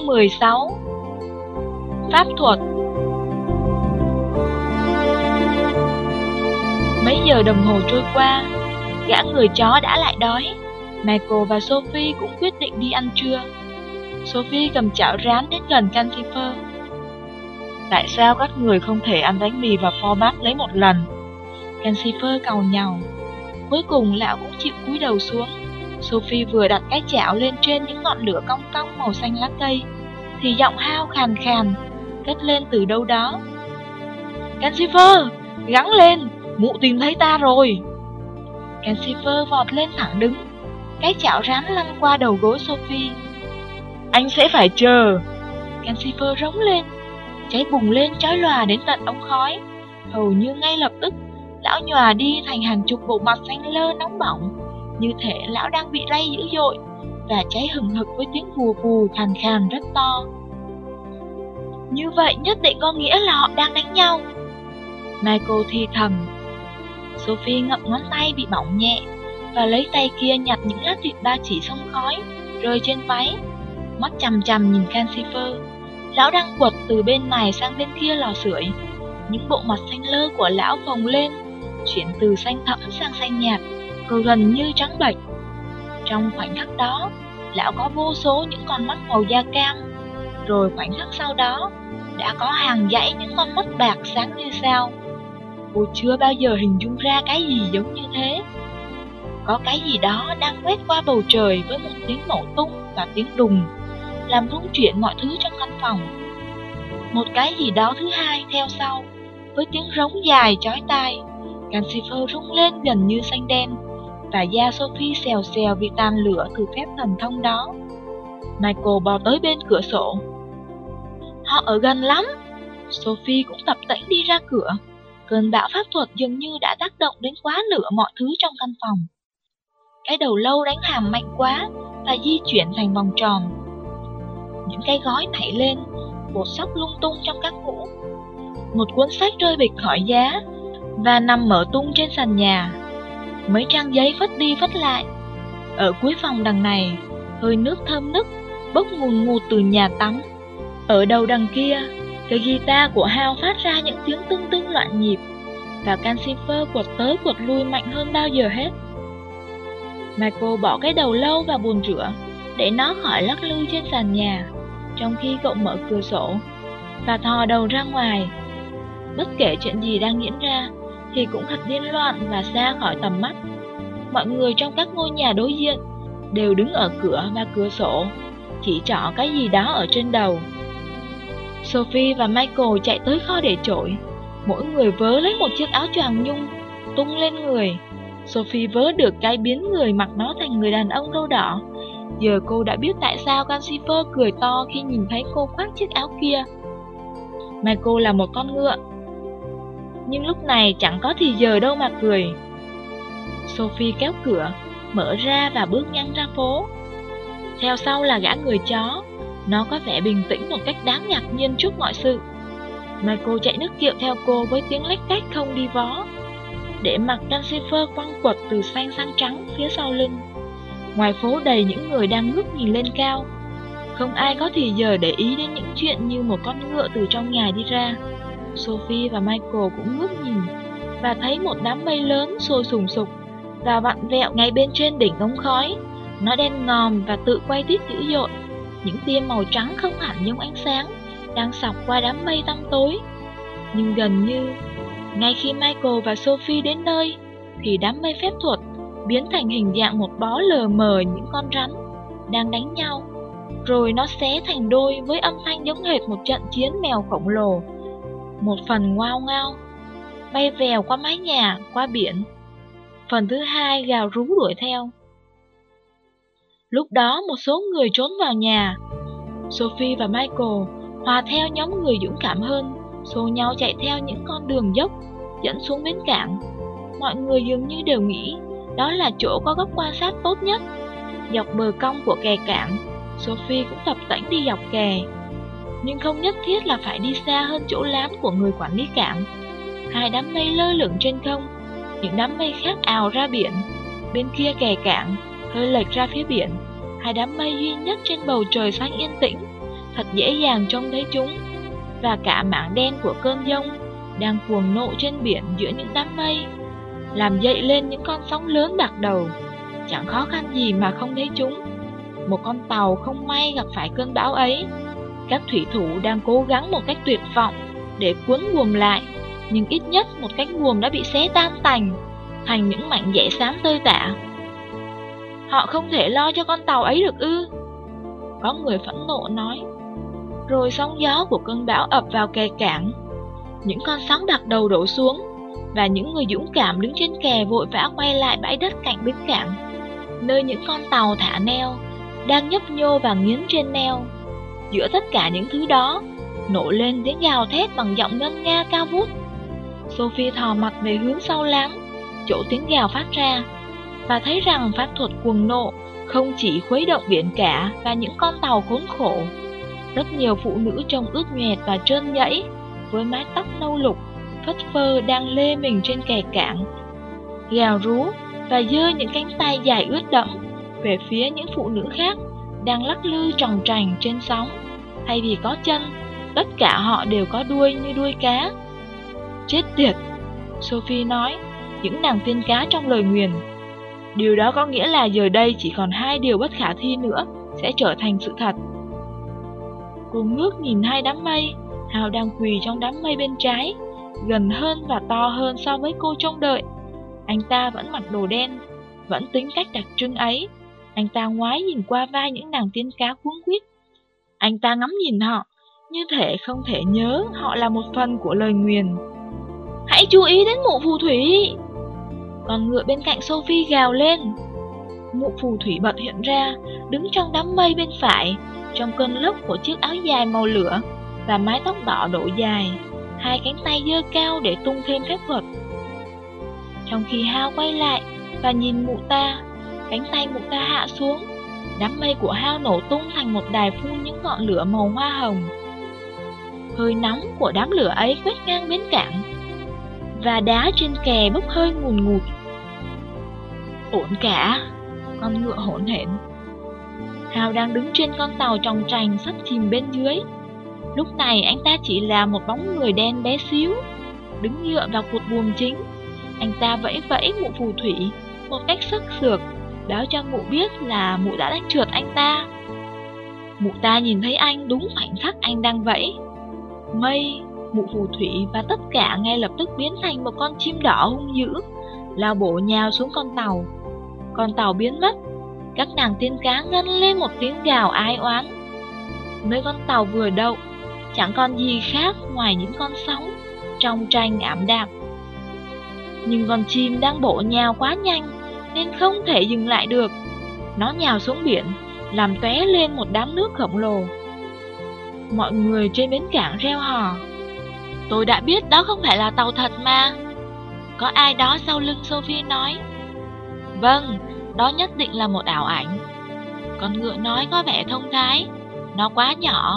Chương 16. Pháp thuật. Mấy giờ đồng hồ trôi qua, gã người chó đã lại đói. Michael và Sophie cũng quyết định đi ăn trưa. Sophie cầm chảo rán đến gần Cansifer. Tại sao các người không thể ăn bánh mì và pho mát lấy một lần? Cansifer càu nhàu. Cuối cùng lão cũng chịu cúi đầu xuống. Sophie vừa đặt cái chảo lên trên những ngọn lửa cong cong màu xanh lá cây, thì giọng Hao khàn khàn cất lên từ đâu đó. Cansifer, gắng lên, mụ tìm thấy ta rồi. Cansifer vọt lên thẳng đứng, cái chảo rán lăn qua đầu gối Sophie. Anh sẽ phải chờ. Cansifer rống lên. Cháy bùng lên chói lòa đến tận ống khói. Hầu như ngay lập tức, lão nhòa đi thành hàng chục bộ mặt xanh lơ nóng bỏng, như thể lão đang bị lay dữ dội, và cháy hừng hực với tiếng vù vù khàn khàn rất to. Như vậy nhất định có nghĩa là họ đang đánh nhau. Michael thì thầm. Sophie ngậm ngón tay bị bỏng nhẹ, và lấy tay kia nhặt những lát thịt ba chỉ xông khói rơi trên váy, mắt chằm chằm nhìn Cansifer. Lão đang quật từ bên này sang bên kia lò sưởi. Những bộ mặt xanh lơ của lão phồng lên, chuyển từ xanh thẫm sang xanh nhạt, rồi gần như trắng bệch. Trong khoảnh khắc đó, lão có vô số những con mắt màu da cam. Rồi khoảnh khắc sau đó, đã có hàng dãy những con mắt bạc sáng như sao. Cô chưa bao giờ hình dung ra cái gì giống như thế. Có cái gì đó đang quét qua bầu trời với một tiếng nổ tung và tiếng đùng, làm rung chuyển mọi thứ trong căn phòng. Một cái gì đó thứ hai theo sau, với tiếng rống dài chói tai. Cansifer rung lên gần như xanh đen, và da Sophie xèo xèo vì tàn lửa từ phép thần thông đó. Michael bò tới bên cửa sổ. Họ ở gần lắm. Sophie cũng tập tễnh đi ra cửa. Cơn bão pháp thuật dường như đã tác động đến quá lửa mọi thứ trong căn phòng. Cái đầu lâu đánh hàm mạnh quá và di chuyển thành vòng tròn. Những cái gói nảy lên, bột sóc lung tung trong các hũ. Một cuốn sách rơi bịch khỏi giá và nằm mở tung trên sàn nhà. Mấy trang giấy phất đi phất lại. Ở cuối phòng đằng này, hơi nước thơm nức bốc ngùn ngụt từ nhà tắm. Ở đầu đằng kia, cái guitar của Hao phát ra những tiếng tưng tưng loạn nhịp, và Cansifer quật tới quật lui mạnh hơn bao giờ hết. Michael bỏ cái đầu lâu vào bồn rửa để nó khỏi lắc lư trên sàn nhà, trong khi cậu mở cửa sổ và thò đầu ra ngoài. Bất kể chuyện gì đang diễn ra thì cũng thật điên loạn và xa khỏi tầm mắt. Mọi người trong các ngôi nhà đối diện đều đứng ở cửa và cửa sổ, chỉ trỏ cái gì đó ở trên đầu. Sophie và Michael chạy tới kho để chổi. Mỗi người vớ lấy một chiếc áo choàng nhung tung lên người. Sophie vớ được cái biến người mặc nó thành người đàn ông râu đỏ. Giờ cô đã biết tại sao Cansifer cười to khi nhìn thấy cô khoác chiếc áo kia. Michael là một con ngựa, nhưng lúc này chẳng có thì giờ đâu mà cười. Sophie kéo cửa, mở ra và bước nhanh ra phố. Theo sau là gã người chó. Nó có vẻ bình tĩnh một cách đáng ngạc nhiên trước mọi sự. Michael chạy nước kiệu theo cô với tiếng lách cách không đi vó, để mặc Cansifer quăng quật từ xanh sang trắng phía sau lưng. Ngoài phố đầy những người đang ngước nhìn lên cao. Không ai có thì giờ để ý đến những chuyện như một con ngựa từ trong nhà đi ra. Sophie và Michael cũng ngước nhìn và thấy một đám mây lớn sôi sùng sục và vặn vẹo ngay bên trên đỉnh ống khói. Nó đen ngòm và tự quay tít dữ dội. Những tia màu trắng không hẳn giống ánh sáng đang xọc qua đám mây tăm tối. Nhưng gần như ngay khi Michael và Sophie đến nơi, thì đám mây phép thuật biến thành hình dạng một bó lờ mờ những con rắn đang đánh nhau. Rồi nó xé thành đôi với âm thanh giống hệt một trận chiến mèo khổng lồ. Một phần ngao ngao bay vèo qua mái nhà, qua biển. Phần thứ hai gào rú đuổi theo. Lúc đó một số người trốn vào nhà. Sophie và Michael hòa theo nhóm người dũng cảm hơn, xô nhau chạy theo những con đường dốc dẫn xuống bến cảng. Mọi người dường như đều nghĩ đó là chỗ có góc quan sát tốt nhất. Dọc bờ cong của kè cảng, Sophie cũng tập tễnh đi dọc kè, nhưng không nhất thiết là phải đi xa hơn chỗ lán của người quản lý cảng. Hai đám mây lơ lửng trên không, những đám mây khác ào ra biển. Bên kia kè cảng, hơi lệch ra phía biển, hai đám mây duy nhất trên bầu trời xanh yên tĩnh, thật dễ dàng trông thấy chúng, và cả mảng đen của cơn giông đang cuồng nộ trên biển giữa những đám mây, làm dậy lên những con sóng lớn bạc đầu. Chẳng khó khăn gì mà không thấy chúng. Một con tàu không may gặp phải cơn bão ấy. Các thủy thủ đang cố gắng một cách tuyệt vọng để cuốn buồm lại, nhưng ít nhất một cánh buồm đã bị xé tan tành thành những mảnh giẻ xám tơi tả. Họ không thể lo cho con tàu ấy được ư? Có người phẫn nộ nói. Rồi sóng gió của cơn bão ập vào kè cảng. Những con sóng bạc đầu đổ xuống, và những người dũng cảm đứng trên kè vội vã quay lại bãi đất cạnh bến cảng, nơi những con tàu thả neo đang nhấp nhô và nghiến trên neo. Giữa tất cả những thứ đó, nổ lên tiếng gào thét bằng giọng ngân nga cao vút. Sophie thò mặt về hướng sau láng, chỗ tiếng gào phát ra, và thấy rằng pháp thuật cuồng nộ không chỉ khuấy động biển cả và những con tàu khốn khổ. Rất nhiều phụ nữ trông ướt nhoẹt và trơn nhẫy, với mái tóc nâu lục phất phơ đang lê mình trên kè cảng, gào rú và giơ những cánh tay dài ướt đẫm về phía những phụ nữ khác đang lắc lư tròng trành trên sóng. Thay vì có chân, tất cả họ đều có đuôi như đuôi cá. Chết tiệt, Sophie nói, những nàng tiên cá trong lời nguyền. Điều đó có nghĩa là giờ đây chỉ còn 2 điều bất khả thi nữa sẽ trở thành sự thật. Cô ngước nhìn hai đám mây. Hào đang quỳ trong đám mây bên trái, gần hơn và to hơn so với cô trông đợi. Anh ta vẫn mặc đồ đen, vẫn tính cách đặc trưng ấy. Anh ta ngoái nhìn qua vai những nàng tiên cá cuống quýt. Anh ta ngắm nhìn họ, như thể không thể nhớ họ là một phần của lời nguyền. Hãy chú ý đến mụ phù thủy! Con ngựa bên cạnh Sophie gào lên. Mụ phù thủy bật hiện ra, đứng trong đám mây bên phải, trong cơn lốc của chiếc áo dài màu lửa và mái tóc đỏ độ dài, hai cánh tay giơ cao để tung thêm phép thuật. Trong khi Hao quay lại và nhìn mụ ta, cánh tay mụ ta hạ xuống, đám mây của Hao nổ tung thành một đài phun những ngọn lửa màu hoa hồng. Hơi nóng của đám lửa ấy quét ngang bến cảng, và đá trên kè bốc hơi ngùn ngụt. Ổn cả, con ngựa hỗn hển. Hao đang đứng trên con tàu tròng trành sắp chìm bên dưới. Lúc này anh ta chỉ là một bóng người đen bé xíu, đứng dựa vào cột buồm chính. Anh ta vẫy vẫy mụ phù thủy một cách sức sược, báo cho mụ biết là mụ đã đánh trượt anh ta. Mụ ta nhìn thấy anh đúng khoảnh khắc anh đang vẫy. Mây, mụ phù thủy và tất cả ngay lập tức biến thành một con chim đỏ hung dữ, lao bổ nhào xuống con tàu. Con tàu biến mất. Các nàng tiên cá ngân lên một tiếng gào ái oán. Nơi con tàu vừa đậu, chẳng còn gì khác ngoài những con sóng trong tranh ảm đạm. Nhưng con chim đang bổ nhào quá nhanh nên không thể dừng lại được. Nó nhào xuống biển, làm tóe lên một đám nước khổng lồ. Mọi người trên bến cảng reo hò. Tôi đã biết đó không phải là tàu thật mà. Có ai đó sau lưng Sophie nói. Vâng, đó nhất định là một ảo ảnh. Con ngựa nói có vẻ thông thái. Nó quá nhỏ.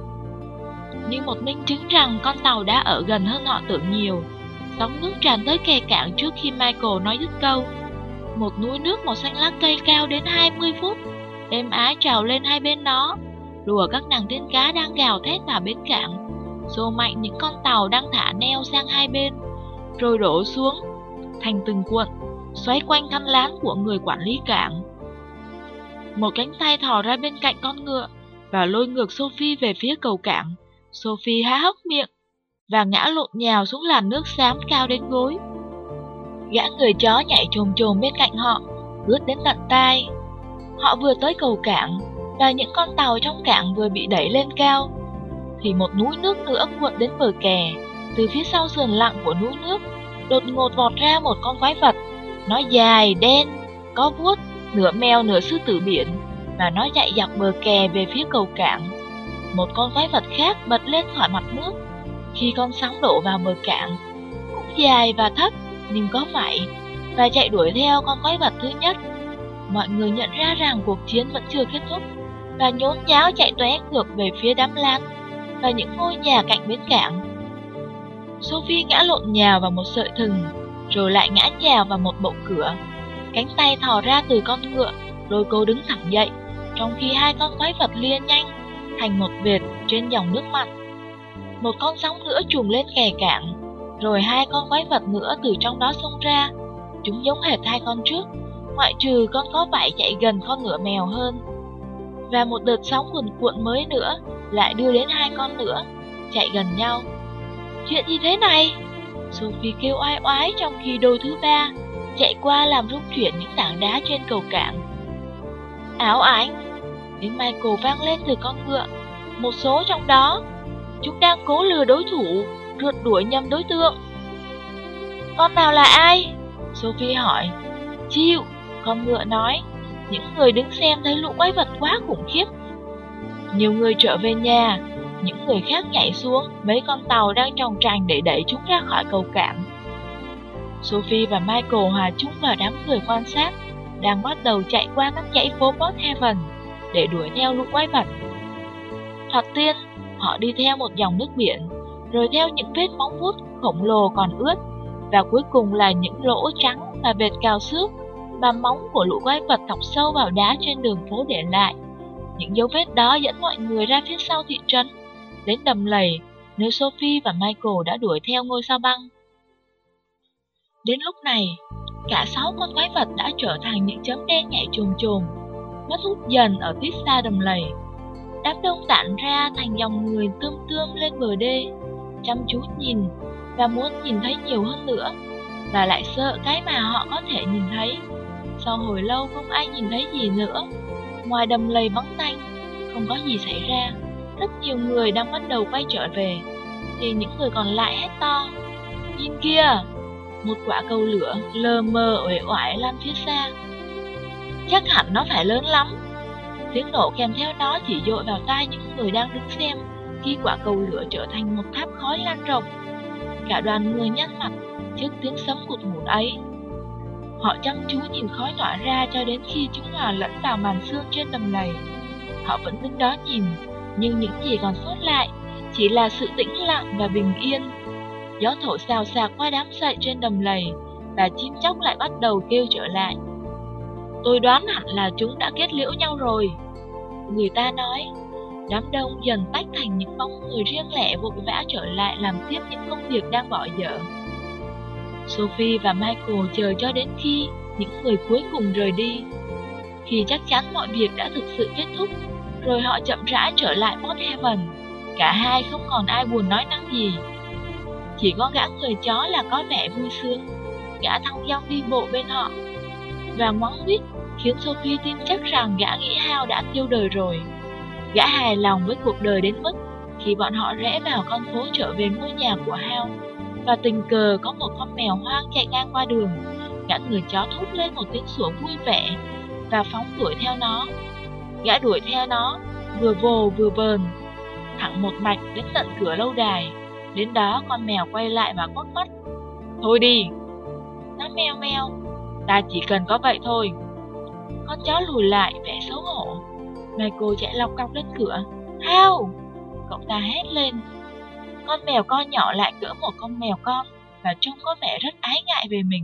Nhưng một minh chứng rằng con tàu đã ở gần hơn họ tưởng nhiều. Sóng nước tràn tới kè cảng trước khi Michael nói dứt câu. Một núi nước màu xanh lá cây cao đến 20 phút, êm ái trào lên hai bên nó, đùa các nàng tiên cá đang gào thét vào bến cảng, xô mạnh những con tàu đang thả neo sang hai bên, rồi đổ xuống thành từng cuộn, xoáy quanh khăn lán của người quản lý cảng. Một cánh tay thò ra bên cạnh con ngựa và lôi ngược Sophie về phía cầu cảng. Sophie há hốc miệng và ngã lộn nhào xuống làn nước xám cao đến gối. Gã người chó nhảy chồm chồm bên cạnh họ, ướt đến tận tai. Họ vừa tới cầu cảng và những con tàu trong cảng vừa bị đẩy lên cao, thì một núi nước nữa cuộn đến bờ kè. Từ phía sau sườn lặng của núi nước đột ngột vọt ra một con quái vật. Nó dài, đen, có vuốt, nửa mèo nửa sư tử biển, và nó chạy dọc bờ kè về phía cầu cảng. Một con quái vật khác bật lên khỏi mặt nước khi con sóng đổ vào bờ cảng, cũng dài và thấp nhưng có vảy, và chạy đuổi theo con quái vật thứ nhất. Mọi người nhận ra rằng cuộc chiến vẫn chưa kết thúc, và nhốn nháo chạy tóe ngược về phía đám lán và những ngôi nhà cạnh bến cảng. Sophie ngã lộn nhào vào một sợi thừng, rồi lại ngã nhào vào một bộ cửa. Cánh tay thò ra từ con ngựa lôi cô đứng thẳng dậy, trong khi hai con quái vật lia nhanh thành một vệt trên dòng nước mặn. Một con sóng nữa trùm lên kè cảng, rồi hai con quái vật nữa từ trong đó xông ra. Chúng giống hệt hai con trước, ngoại trừ con có vảy chạy gần con ngựa mèo hơn. Và một đợt sóng cuồn cuộn mới nữa lại đưa đến hai con nữa, chạy gần nhau. Chuyện gì thế này? Sophie kêu oai oái trong khi đôi thứ ba chạy qua làm rung chuyển những tảng đá trên cầu cảng. Ảo ảnh! Tiếng Michael vang lên từ con ngựa. Một số trong đó, chúng đang cố lừa đối thủ, rượt đuổi nhầm đối tượng. Con nào là ai? Sophie hỏi. Chịu, con ngựa nói. Những người đứng xem thấy lũ quái vật quá khủng khiếp. Nhiều người trở về nhà, những người khác nhảy xuống mấy con tàu đang tròng trành để đẩy chúng ra khỏi cầu cảng. Sophie và Michael hòa chúng vào đám người quan sát, đang bắt đầu chạy qua các dãy phố Port Haven để đuổi theo lũ quái vật. Thoạt tiên, họ đi theo một dòng nước biển, rồi theo những vết móng vuốt khổng lồ còn ướt, và cuối cùng là những lỗ trắng và vệt cào xước mà móng của lũ quái vật thọc sâu vào đá trên đường phố để lại. Những dấu vết đó dẫn mọi người ra phía sau thị trấn, đến đầm lầy, nơi Sophie và Michael đã đuổi theo ngôi sao băng. Đến lúc này, cả 6 con quái vật đã trở thành những chấm đen nhảy chồm chồm, mất hút dần ở tít xa đầm lầy. Đám đông tản ra thành dòng người tươm tươm lên bờ đê, chăm chú nhìn và muốn nhìn thấy nhiều hơn nữa, và lại sợ cái mà họ có thể nhìn thấy. Sau hồi lâu không ai nhìn thấy gì nữa, ngoài đầm lầy vắng tanh, không có gì xảy ra. Rất nhiều người đang bắt đầu quay trở về, thì những người còn lại hét to. Nhìn kia! Một quả cầu lửa lờ mờ uể oải lan phía xa. Chắc hẳn nó phải lớn lắm. Tiếng nổ kèm theo nó chỉ dội vào tai những người đang đứng xem khi quả cầu lửa trở thành một tháp khói lan rộng. Cả đoàn người nhăn mặt trước tiếng sấm cụt ngủn ấy. Họ chăm chú nhìn khói tỏa ra cho đến khi chúng hòa lẫn vào màn sương trên đầm lầy. Họ vẫn đứng đó nhìn, nhưng những gì còn sót lại chỉ là sự tĩnh lặng và bình yên. Gió thổi xào xạc qua đám sậy trên đầm lầy, và chim chóc lại bắt đầu kêu trở lại. Tôi đoán hẳn là chúng đã kết liễu nhau rồi, người ta nói. Đám đông dần tách thành những bóng người riêng lẻ vội vã trở lại làm tiếp những công việc đang bỏ dở. Sophie và Michael chờ cho đến khi những người cuối cùng rời đi. Khi chắc chắn mọi việc đã thực sự kết thúc, rồi họ chậm rãi trở lại Port Haven. Cả hai không còn ai buồn nói năng gì. Chỉ có gã người chó là có vẻ vui sướng. Gã thong dong đi bộ bên họ và ngoắn nguýt, khiến Sophie tin chắc rằng gã nghĩ Hal đã tiêu đời rồi. Gã hài lòng với cuộc đời đến mức khi bọn họ rẽ vào con phố trở về ngôi nhà của Hal, và tình cờ có một con mèo hoang chạy ngang qua đường. Gã người chó thốt lên một tiếng sủa vui vẻ và phóng đuổi theo nó. Gã đuổi theo nó, vừa vồ vừa vờn, thẳng một mạch đến tận cửa lâu đài. Đến đó con mèo quay lại và quắc mắt. Thôi đi! Nó meo meo. Ta chỉ cần có vậy thôi. Con chó lùi lại vẻ xấu hổ. Michael chạy lọc cọc lên cửa. Hal! Cậu ta hét lên. Con mèo con nhỏ lại cỡ một con mèo con, và trông có vẻ rất ái ngại về mình.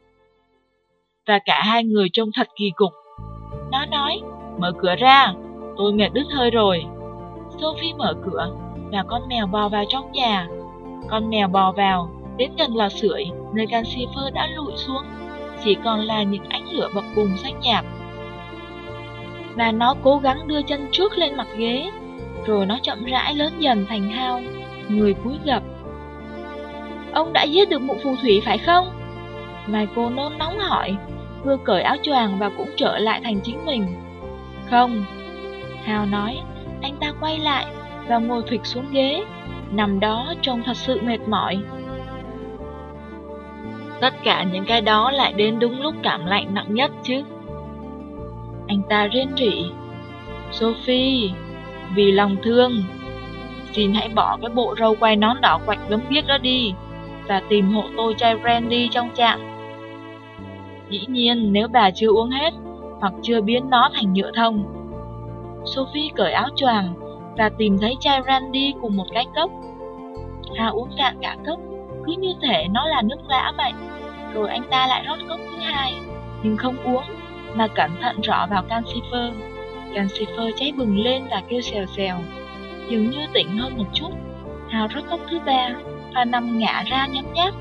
Và cả hai người trông thật kỳ cục. Nó nói, mở cửa ra, tôi mệt đứt hơi rồi. Sophie mở cửa, và con mèo bò vào trong nhà. Con mèo bò vào, đến gần lò sưởi, nơi Calcifer đã lụi xuống, chỉ còn là những ánh lửa bập bùng xanh nhạt. Và nó cố gắng đưa chân trước lên mặt ghế, rồi nó chậm rãi lớn dần thành Hal, người cúi gập. Ông đã giết được mụ phù thủy phải không? Michael nôn nóng hỏi, vừa cởi áo choàng và cũng trở lại thành chính mình. Không, Hal nói. Anh ta quay lại và ngồi phịch xuống ghế, nằm đó trông thật sự mệt mỏi. Tất cả những cái đó lại đến đúng lúc cảm lạnh nặng nhất chứ. Anh ta rên rỉ. Sophie, vì lòng thương, xin hãy bỏ cái bộ râu quai nón đỏ quạch gớm ghiếc đó đi, và tìm hộ tôi chai brandy trong trạm. Dĩ nhiên nếu bà chưa uống hết, hoặc chưa biến nó thành nhựa thông. Sophie cởi áo choàng và tìm thấy chai brandy cùng một cái cốc. Hal uống cạn cả cốc, cứ như thể nó là nước lã vậy. Rồi anh ta lại rót cốc thứ hai, nhưng không uống, mà cẩn thận rỏ vào Calcifer. Calcifer cháy bừng lên và kêu xèo xèo. Dường như tỉnh hơn một chút, Hal rót cốc thứ ba và nằm ngả ra nhấm nháp.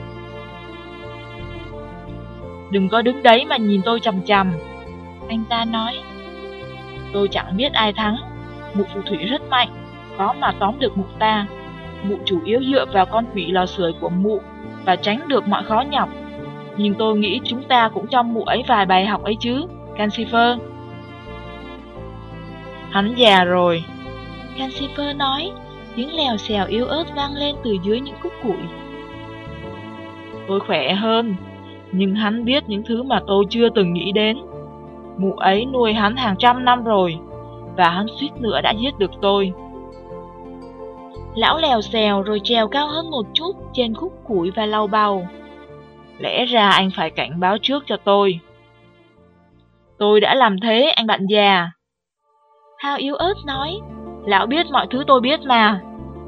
Đừng có đứng đấy mà nhìn tôi chằm chằm, anh ta nói. Tôi chẳng biết ai thắng, mụ phù thủy rất mạnh, khó mà tóm được mụ ta. Mụ chủ yếu dựa vào con quỷ lò sưởi của mụ và tránh được mọi khó nhọc. Nhưng tôi nghĩ chúng ta cũng cho mụ ấy vài bài học ấy chứ, Calcifer. Hắn già rồi, Calcifer nói, tiếng lèo xèo yếu ớt vang lên từ dưới những khúc củi. Tôi khỏe hơn, nhưng hắn biết những thứ mà tôi chưa từng nghĩ đến. Mụ ấy nuôi hắn hàng trăm năm rồi, và hắn suýt nữa đã giết được tôi. Lão lèo xèo rồi trèo cao hơn một chút trên khúc củi và lau bầu. Lẽ ra anh phải cảnh báo trước cho tôi. Tôi đã làm thế, anh bạn già. Hal yếu ớt nói, lão biết mọi thứ tôi biết mà.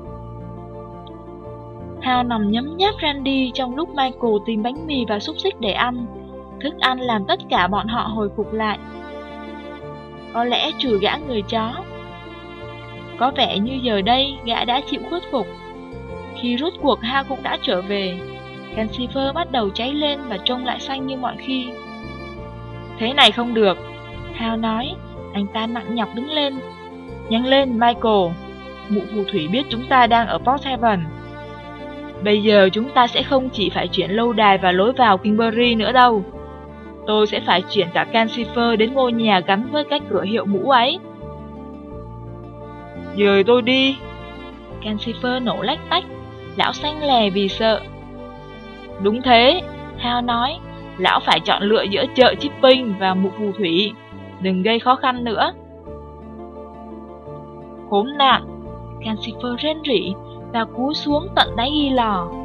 Hal nằm nhấm nháp Randy trong lúc Michael tìm bánh mì và xúc xích để ăn. Thức ăn làm tất cả bọn họ hồi phục lại. Có lẽ trừ gã người chó. Có vẻ như giờ đây gã đã chịu khuất phục. Khi rút cuộc Hal cũng đã trở về, Calcifer bắt đầu cháy lên và trông lại xanh như mọi khi. Thế này không được, Hal nói. Anh ta nặng nhọc đứng lên. Nhanh lên, Michael. Mụ phù thủy biết chúng ta đang ở Port Haven. Bây giờ chúng ta sẽ không chỉ phải chuyển lâu đài và lối vào Kingbury nữa đâu. Tôi sẽ phải chuyển cả Calcifer đến ngôi nhà gắn với cái cửa hiệu mũ ấy. Dời tôi đi. Calcifer nổ lách tách. Lão xanh lè vì sợ. Đúng thế, Hal nói. Lão phải chọn lựa giữa chợ Chipping và mụ phù thủy. Đừng gây khó khăn nữa. Khốn nạn, Calcifer rên rỉ và cúi xuống tận đáy ghi lò.